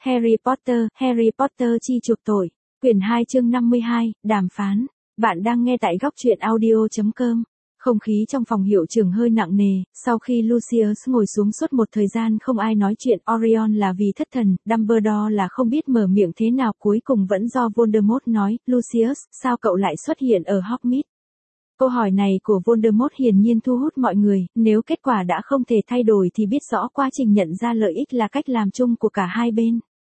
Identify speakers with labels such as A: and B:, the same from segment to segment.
A: Harry Potter chi chuộc tội. Quyển 2 chương 52, đàm phán. Bạn đang nghe tại góc truyện audio.com. Không khí trong phòng hiệu trưởng hơi nặng nề, sau khi Lucius ngồi xuống suốt một thời gian không ai nói chuyện Orion là vì thất thần, Dumbledore là không biết mở miệng thế nào cuối cùng vẫn do Voldemort nói, Lucius, sao cậu lại xuất hiện ở Hogsmeade? Câu hỏi này của Voldemort hiển nhiên thu hút mọi người, nếu kết quả đã không thể thay đổi thì biết rõ quá trình nhận ra lợi ích là cách làm chung của cả hai bên.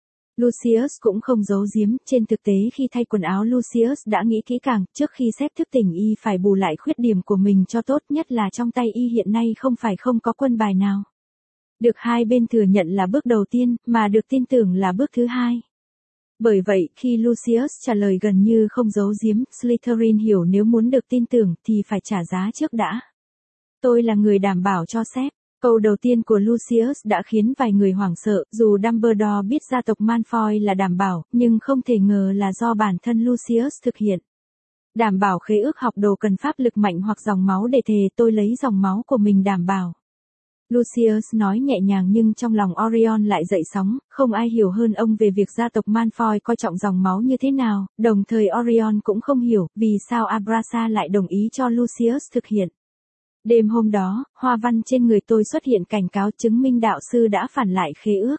A: Lucius cũng không giấu giếm, trên thực tế khi thay quần áo Lucius đã nghĩ kỹ càng, trước khi xếp thức tỉnh y phải bù lại khuyết điểm của mình cho tốt, nhất là trong tay y hiện nay không phải không có quân bài nào. Được hai bên thừa nhận là bước đầu tiên, mà được tin tưởng là bước thứ hai. Bởi vậy, khi Lucius trả lời gần như không giấu giếm, Slytherin hiểu nếu muốn được tin tưởng thì phải trả giá trước đã. Tôi là người đảm bảo cho sếp. Câu đầu tiên của Lucius đã khiến vài người hoảng sợ, dù Dumbledore biết gia tộc Malfoy là đảm bảo, nhưng không thể ngờ là do bản thân Lucius thực hiện. Đảm bảo khế ước học đồ cần pháp lực mạnh hoặc dòng máu để thề, tôi lấy dòng máu của mình đảm bảo. Lucius nói nhẹ nhàng nhưng trong lòng Orion lại dậy sóng, không ai hiểu hơn ông về việc gia tộc Malfoy coi trọng dòng máu như thế nào, đồng thời Orion cũng không hiểu vì sao Abrasa lại đồng ý cho Lucius thực hiện. Đêm hôm đó, hoa văn trên người tôi xuất hiện cảnh cáo chứng minh đạo sư đã phản lại khế ước.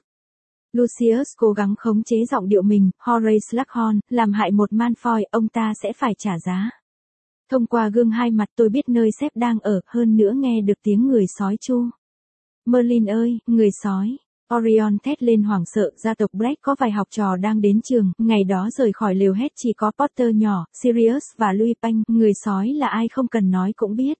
A: Lucius cố gắng khống chế giọng điệu mình, Horace Slughorn, làm hại một Malfoy, ông ta sẽ phải trả giá. Thông qua gương hai mặt tôi biết nơi sếp đang ở, hơn nữa nghe được tiếng người sói chu. Merlin ơi, người sói. Orion thét lên hoảng sợ, gia tộc Black có vài học trò đang đến trường, ngày đó rời khỏi lều hết chỉ có Potter nhỏ, Sirius và Lupin, người sói là ai không cần nói cũng biết.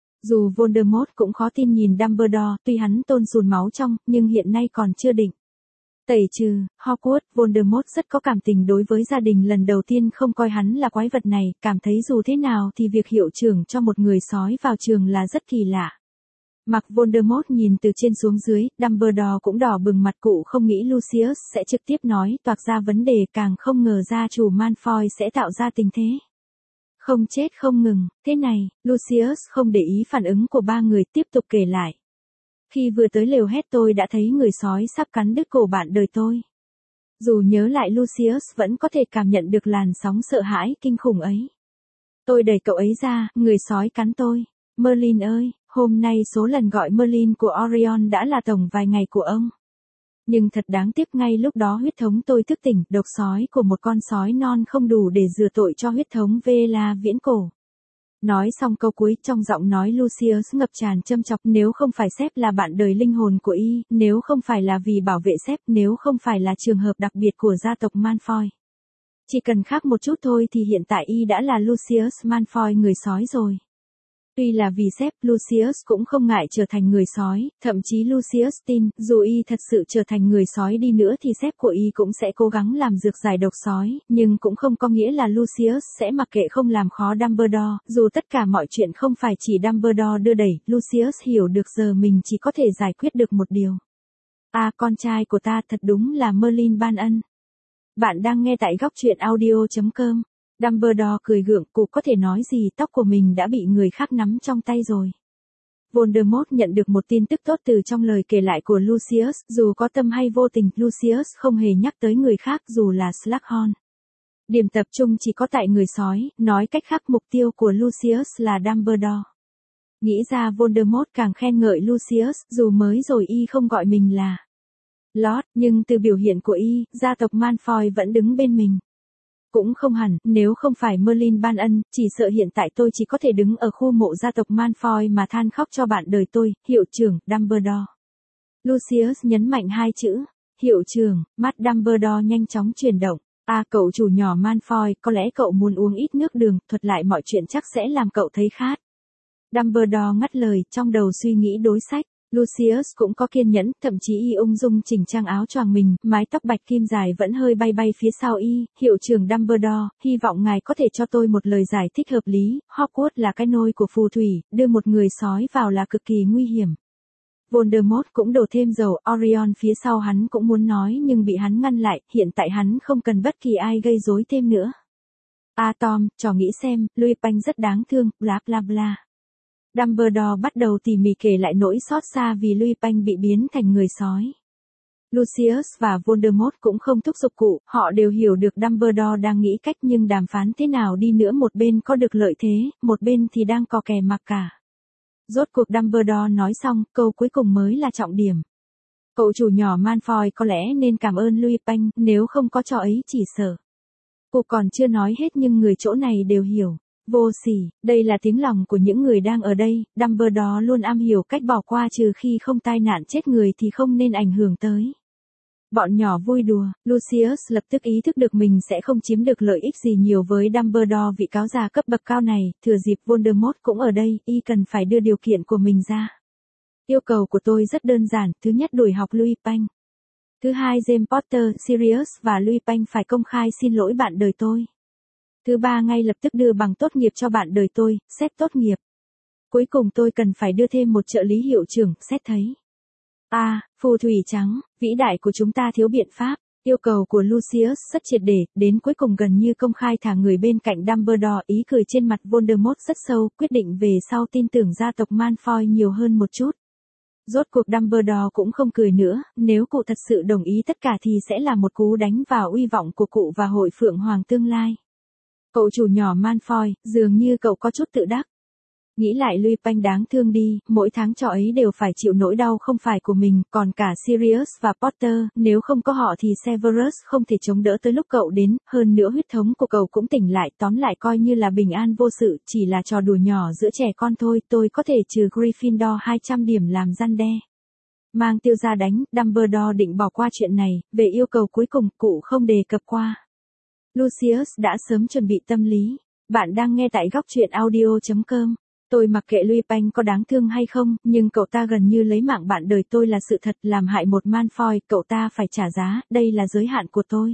A: Dù Voldemort cũng khó tin nhìn Dumbledore, tuy hắn tôn sùn máu trong, nhưng hiện nay còn chưa định. Tẩy trừ, Hogwarts, Voldemort rất có cảm tình đối với gia đình lần đầu tiên không coi hắn là quái vật này, cảm thấy dù thế nào thì việc hiệu trưởng cho một người sói vào trường là rất kỳ lạ. Mặc Voldemort nhìn từ trên xuống dưới, Dumbledore cũng đỏ bừng mặt, cụ không nghĩ Lucius sẽ trực tiếp nói toạc ra vấn đề, càng không ngờ gia chủ Malfoy sẽ tạo ra tình thế. Không chết không ngừng, thế này, Lucius không để ý phản ứng của ba người, tiếp tục kể lại. Khi vừa tới lều hét tôi đã thấy người sói sắp cắn đứt cổ bạn đời tôi. Dù nhớ lại Lucius vẫn có thể cảm nhận được làn sóng sợ hãi kinh khủng ấy. Tôi đẩy cậu ấy ra, người sói cắn tôi. Merlin ơi, hôm nay số lần gọi Merlin của Orion đã là tổng vài ngày của ông. Nhưng thật đáng tiếc ngay lúc đó huyết thống tôi thức tỉnh, độc sói của một con sói non không đủ để rửa tội cho huyết thống Vela viễn cổ. Nói xong câu cuối, trong giọng nói Lucius ngập tràn châm chọc, nếu không phải sếp là bạn đời linh hồn của y, nếu không phải là vì bảo vệ sếp, nếu không phải là trường hợp đặc biệt của gia tộc Malfoy. Chỉ cần khác một chút thôi thì hiện tại y đã là Lucius Malfoy người sói rồi. Tuy là vì sếp, Lucius cũng không ngại trở thành người sói, thậm chí Lucius tin, dù y thật sự trở thành người sói đi nữa thì sếp của y cũng sẽ cố gắng làm dược giải độc sói, nhưng cũng không có nghĩa là Lucius sẽ mặc kệ không làm khó Dumbledore, dù tất cả mọi chuyện không phải chỉ Dumbledore đưa đẩy, Lucius hiểu được giờ mình chỉ có thể giải quyết được một điều. Con trai của ta thật đúng là Merlin ban ân. Bạn đang nghe tại góc truyện audio.com. Dumbledore cười gượng, cụ có thể nói gì, tóc của mình đã bị người khác nắm trong tay rồi. Voldemort nhận được một tin tức tốt từ trong lời kể lại của Lucius, dù có tâm hay vô tình, Lucius không hề nhắc tới người khác dù là Slughorn. Điểm tập trung chỉ có tại người sói, nói cách khác mục tiêu của Lucius là Dumbledore. Nghĩ ra Voldemort càng khen ngợi Lucius, dù mới rồi y không gọi mình là Lord, nhưng từ biểu hiện của y, gia tộc Malfoy vẫn đứng bên mình. Cũng không hẳn, nếu không phải Merlin ban ân, chỉ sợ hiện tại tôi chỉ có thể đứng ở khu mộ gia tộc Malfoy mà than khóc cho bạn đời tôi, hiệu trưởng, Dumbledore. Lucius nhấn mạnh hai chữ, hiệu trưởng, mắt Dumbledore nhanh chóng chuyển động. Cậu chủ nhỏ Malfoy, có lẽ cậu muốn uống ít nước đường, thuật lại mọi chuyện chắc sẽ làm cậu thấy khát. Dumbledore ngắt lời, trong đầu suy nghĩ đối sách. Lucius cũng có kiên nhẫn, thậm chí y ung dung chỉnh trang áo choàng mình, mái tóc bạch kim dài vẫn hơi bay bay phía sau y, hiệu trưởng Dumbledore, hy vọng ngài có thể cho tôi một lời giải thích hợp lý, Hogwarts là cái nôi của phù thủy, đưa một người sói vào là cực kỳ nguy hiểm. Voldemort cũng đổ thêm dầu, Orion phía sau hắn cũng muốn nói nhưng bị hắn ngăn lại, hiện tại hắn không cần bất kỳ ai gây rối thêm nữa. Tom, trò nghĩ xem, Lupin rất đáng thương, bla bla bla. Dumbledore bắt đầu tỉ mỉ kể lại nỗi xót xa vì Lupin bị biến thành người sói. Lucius và Voldemort cũng không thúc giục cụ, họ đều hiểu được Dumbledore đang nghĩ cách nhưng đàm phán thế nào đi nữa một bên có được lợi thế, một bên thì đang cò kè mặc cả. Rốt cuộc Dumbledore nói xong, câu cuối cùng mới là trọng điểm. Cậu chủ nhỏ Malfoy có lẽ nên cảm ơn Lupin, nếu không có trò ấy chỉ sợ. Cụ còn chưa nói hết nhưng người chỗ này đều hiểu. Vô sỉ, đây là tiếng lòng của những người đang ở đây, Dumbledore luôn am hiểu cách bỏ qua trừ khi không tai nạn chết người thì không nên ảnh hưởng tới. Bọn nhỏ vui đùa, Lucius lập tức ý thức được mình sẽ không chiếm được lợi ích gì nhiều với Dumbledore vị cáo già cấp bậc cao này, thừa dịp Voldemort cũng ở đây, y cần phải đưa điều kiện của mình ra. Yêu cầu của tôi rất đơn giản, thứ nhất đuổi học Lupin. Thứ hai James Potter, Sirius và Lupin phải công khai xin lỗi bạn đời tôi. Thứ ba ngay lập tức đưa bằng tốt nghiệp cho bạn đời tôi, xét tốt nghiệp. Cuối cùng tôi cần phải đưa thêm một trợ lý hiệu trưởng, xét thấy. Phù thủy trắng, vĩ đại của chúng ta thiếu biện pháp. Yêu cầu của Lucius rất triệt để, đến cuối cùng gần như công khai thả người bên cạnh Dumbledore, ý cười trên mặt Voldemort rất sâu, quyết định về sau tin tưởng gia tộc Malfoy nhiều hơn một chút. Rốt cuộc Dumbledore cũng không cười nữa, nếu cụ thật sự đồng ý tất cả thì sẽ là một cú đánh vào uy vọng của cụ và hội Phượng Hoàng tương lai. Cậu chủ nhỏ Malfoy, dường như cậu có chút tự đắc. Nghĩ lại Lupin đáng thương đi, mỗi tháng trò ấy đều phải chịu nỗi đau không phải của mình, còn cả Sirius và Potter, nếu không có họ thì Severus không thể chống đỡ tới lúc cậu đến, hơn nữa huyết thống của cậu cũng tỉnh lại, tóm lại coi như là bình an vô sự, chỉ là trò đùa nhỏ giữa trẻ con thôi, tôi có thể trừ Gryffindor 200 điểm làm răn đe. Mang tiêu ra đánh, Dumbledore định bỏ qua chuyện này, về yêu cầu cuối cùng, cụ không đề cập qua. Lucius đã sớm chuẩn bị tâm lý. Bạn đang nghe tại góc truyện audio.com. Tôi mặc kệ Lupin có đáng thương hay không, nhưng cậu ta gần như lấy mạng bạn đời tôi là sự thật, làm hại một Malfoy, cậu ta phải trả giá, đây là giới hạn của tôi.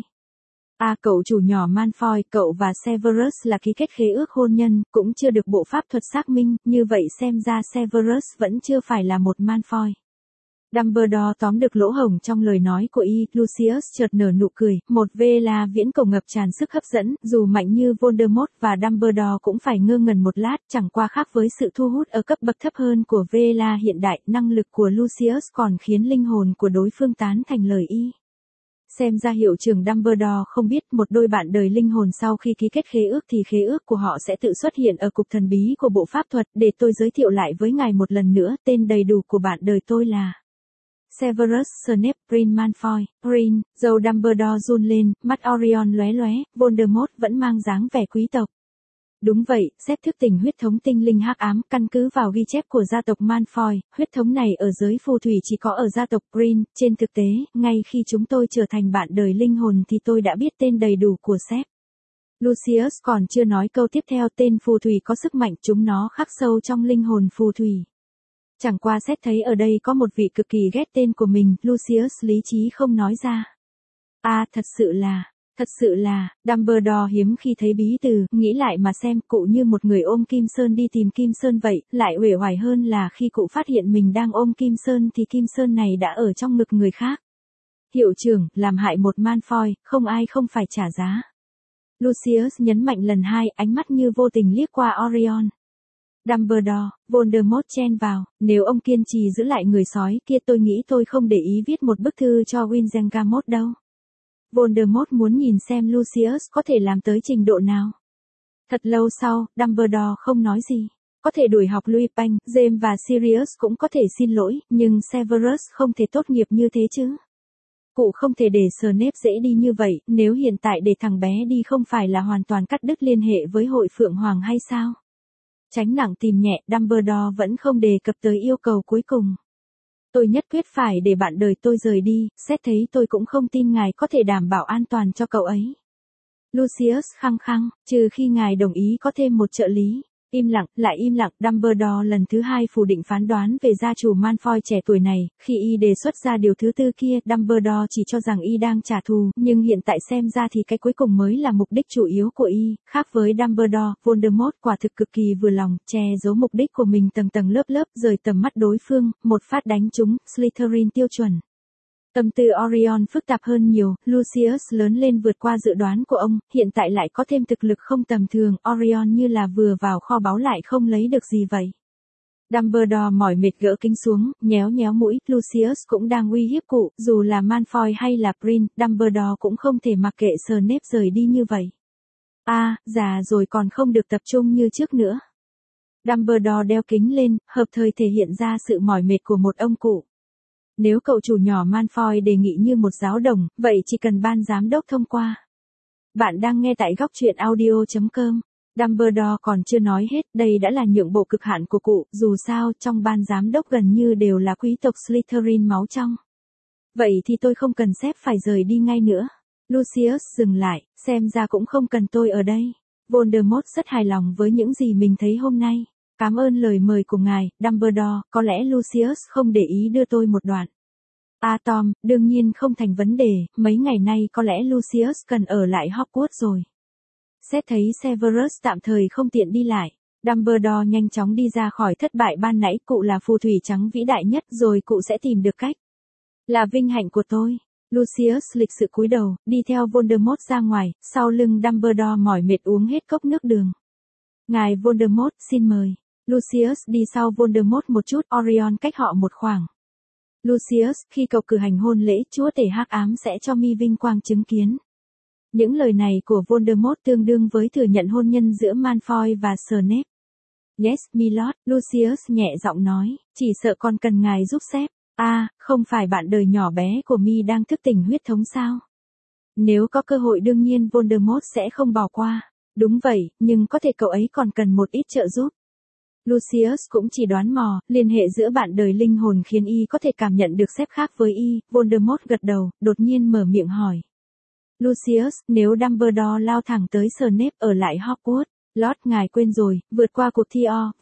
A: Cậu chủ nhỏ Malfoy, cậu và Severus là ký kết khế ước hôn nhân, cũng chưa được bộ pháp thuật xác minh, như vậy xem ra Severus vẫn chưa phải là một Malfoy. Dumbledore tóm được lỗ hổng trong lời nói của y, Lucius chợt nở nụ cười, một Vela viễn cổ ngập tràn sức hấp dẫn, dù mạnh như Voldemort và Dumbledore cũng phải ngơ ngẩn một lát, chẳng qua khác với sự thu hút ở cấp bậc thấp hơn của Vela hiện đại, năng lực của Lucius còn khiến linh hồn của đối phương tán thành lời y. Xem ra hiệu trưởng Dumbledore không biết một đôi bạn đời linh hồn sau khi ký kết khế ước thì khế ước của họ sẽ tự xuất hiện ở cục thần bí của bộ pháp thuật, để tôi giới thiệu lại với ngài một lần nữa, tên đầy đủ của bạn đời tôi là Severus Snape Green Malfoy. Green, dầu Dumbledore run lên, mắt Orion lóe lóe, Voldemort vẫn mang dáng vẻ quý tộc. Đúng vậy, xét thức tỉnh huyết thống tinh linh hắc ám, căn cứ vào ghi chép của gia tộc Malfoy, huyết thống này ở giới phù thủy chỉ có ở gia tộc Green, trên thực tế, ngay khi chúng tôi trở thành bạn đời linh hồn thì tôi đã biết tên đầy đủ của Sếp. Lucius còn chưa nói câu tiếp theo, tên phù thủy có sức mạnh, chúng nó khắc sâu trong linh hồn phù thủy. Chẳng qua xét thấy ở đây có một vị cực kỳ ghét tên của mình, Lucius lý trí không nói ra. Thật sự là, Dumbledore hiếm khi thấy bí từ, nghĩ lại mà xem, cụ như một người ôm Kim Sơn đi tìm Kim Sơn vậy, lại uể oải hơn là khi cụ phát hiện mình đang ôm Kim Sơn thì Kim Sơn này đã ở trong ngực người khác. Hiệu trưởng, làm hại một Malfoy, không ai không phải trả giá. Lucius nhấn mạnh lần hai, ánh mắt như vô tình liếc qua Orion. Dumbledore, Voldemort chen vào, nếu ông kiên trì giữ lại người sói kia tôi nghĩ tôi không để ý viết một bức thư cho Wingardium đâu. Voldemort muốn nhìn xem Lucius có thể làm tới trình độ nào. Thật lâu sau, Dumbledore không nói gì. Có thể đuổi học Lupin, James và Sirius cũng có thể xin lỗi, nhưng Severus không thể tốt nghiệp như thế chứ. Cụ không thể để Snape dễ đi như vậy, nếu hiện tại để thằng bé đi không phải là hoàn toàn cắt đứt liên hệ với hội Phượng Hoàng hay sao? Tránh nặng tìm nhẹ, Dumbledore vẫn không đề cập tới yêu cầu cuối cùng. Tôi nhất quyết phải để bạn đời tôi rời đi, xét thấy tôi cũng không tin ngài có thể đảm bảo an toàn cho cậu ấy. Lucius khăng khăng, trừ khi ngài đồng ý có thêm một trợ lý. Im lặng, lại im lặng, Dumbledore lần thứ hai phủ định phán đoán về gia chủ Malfoy trẻ tuổi này, khi y đề xuất ra điều thứ tư kia, Dumbledore chỉ cho rằng y đang trả thù, nhưng hiện tại xem ra thì cái cuối cùng mới là mục đích chủ yếu của y, khác với Dumbledore, Voldemort quả thực cực kỳ vừa lòng, che giấu mục đích của mình tầng tầng lớp lớp, rời tầm mắt đối phương, một phát đánh trúng, Slytherin tiêu chuẩn. Tâm tư Orion phức tạp hơn nhiều, Lucius lớn lên vượt qua dự đoán của ông, hiện tại lại có thêm thực lực không tầm thường, Orion như là vừa vào kho báu lại không lấy được gì vậy. Dumbledore mỏi mệt gỡ kính xuống, nhéo nhéo mũi, Lucius cũng đang uy hiếp cụ, dù là Malfoy hay là Prin, Dumbledore cũng không thể mặc kệ Snape rời đi như vậy. Già rồi còn không được tập trung như trước nữa. Dumbledore đeo kính lên, hợp thời thể hiện ra sự mỏi mệt của một ông cụ. Nếu cậu chủ nhỏ Malfoy đề nghị như một giáo đồng, vậy chỉ cần ban giám đốc thông qua. Bạn đang nghe tại góc truyện audio.com. Dumbledore còn chưa nói hết, đây đã là nhượng bộ cực hạn của cụ, dù sao trong ban giám đốc gần như đều là quý tộc Slytherin máu trong. Vậy thì tôi không cần sếp phải rời đi ngay nữa. Lucius dừng lại, xem ra cũng không cần tôi ở đây. Voldemort rất hài lòng với những gì mình thấy hôm nay. Cảm ơn lời mời của ngài, Dumbledore, có lẽ Lucius không để ý đưa tôi một đoạn. Tom, đương nhiên không thành vấn đề, mấy ngày nay có lẽ Lucius cần ở lại Hogwarts rồi. Xét thấy Severus tạm thời không tiện đi lại, Dumbledore nhanh chóng đi ra khỏi thất bại ban nãy, cụ là phù thủy trắng vĩ đại nhất rồi cụ sẽ tìm được cách. Là vinh hạnh của tôi. Lucius lịch sự cúi đầu, đi theo Voldemort ra ngoài, sau lưng Dumbledore mỏi mệt uống hết cốc nước đường. Ngài Voldemort, xin mời. Lucius đi sau Voldemort một chút, Orion cách họ một khoảng. Lucius, khi cậu cử hành hôn lễ, chúa tể hắc ám sẽ cho mi vinh quang chứng kiến. Những lời này của Voldemort tương đương với thừa nhận hôn nhân giữa Malfoy và Snape. Yes, milord, Lucius nhẹ giọng nói, chỉ sợ con cần ngài giúp sếp. Không phải bạn đời nhỏ bé của mi đang thức tỉnh huyết thống sao? Nếu có cơ hội đương nhiên Voldemort sẽ không bỏ qua. Đúng vậy, nhưng có thể cậu ấy còn cần một ít trợ giúp. Lucius cũng chỉ đoán mò, liên hệ giữa bạn đời linh hồn khiến y có thể cảm nhận được sếp khác với y. Voldemort gật đầu, đột nhiên mở miệng hỏi. Lucius, nếu Dumbledore lao thẳng tới Snape ở lại Hogwarts, Lord ngài quên rồi, vượt qua cuộc thi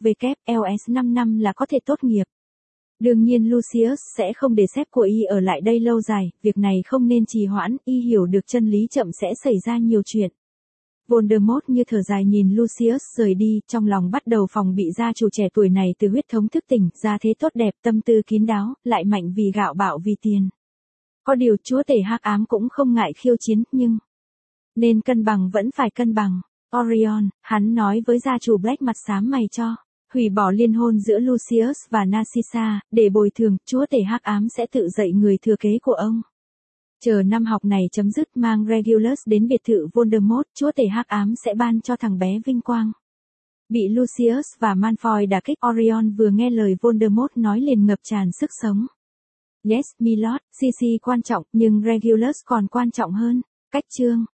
A: OVKLS 5 năm là có thể tốt nghiệp. Đương nhiên Lucius sẽ không để sếp của y ở lại đây lâu dài, việc này không nên trì hoãn, y hiểu được chân lý chậm sẽ xảy ra nhiều chuyện. Voldemort như thở dài nhìn Lucius rời đi, trong lòng bắt đầu phòng bị gia chủ trẻ tuổi này từ huyết thống thức tỉnh, gia thế tốt đẹp, tâm tư kín đáo, lại mạnh vì gạo bạo vì tiền. Có điều chúa tể hắc ám cũng không ngại khiêu chiến, nhưng nên cân bằng vẫn phải cân bằng. Orion, hắn nói với gia chủ Black mặt xám mày cho hủy bỏ liên hôn giữa Lucius và Narcissa, để bồi thường, chúa tể hắc ám sẽ tự dạy người thừa kế của ông. Chờ năm học này chấm dứt, mang Regulus đến biệt thự Voldemort, chúa tể hắc ám sẽ ban cho thằng bé vinh quang. Bị Lucius và Malfoy đả kích, Orion vừa nghe lời Voldemort nói liền ngập tràn sức sống. Yes, milord, CC quan trọng, nhưng Regulus còn quan trọng hơn. Cách chương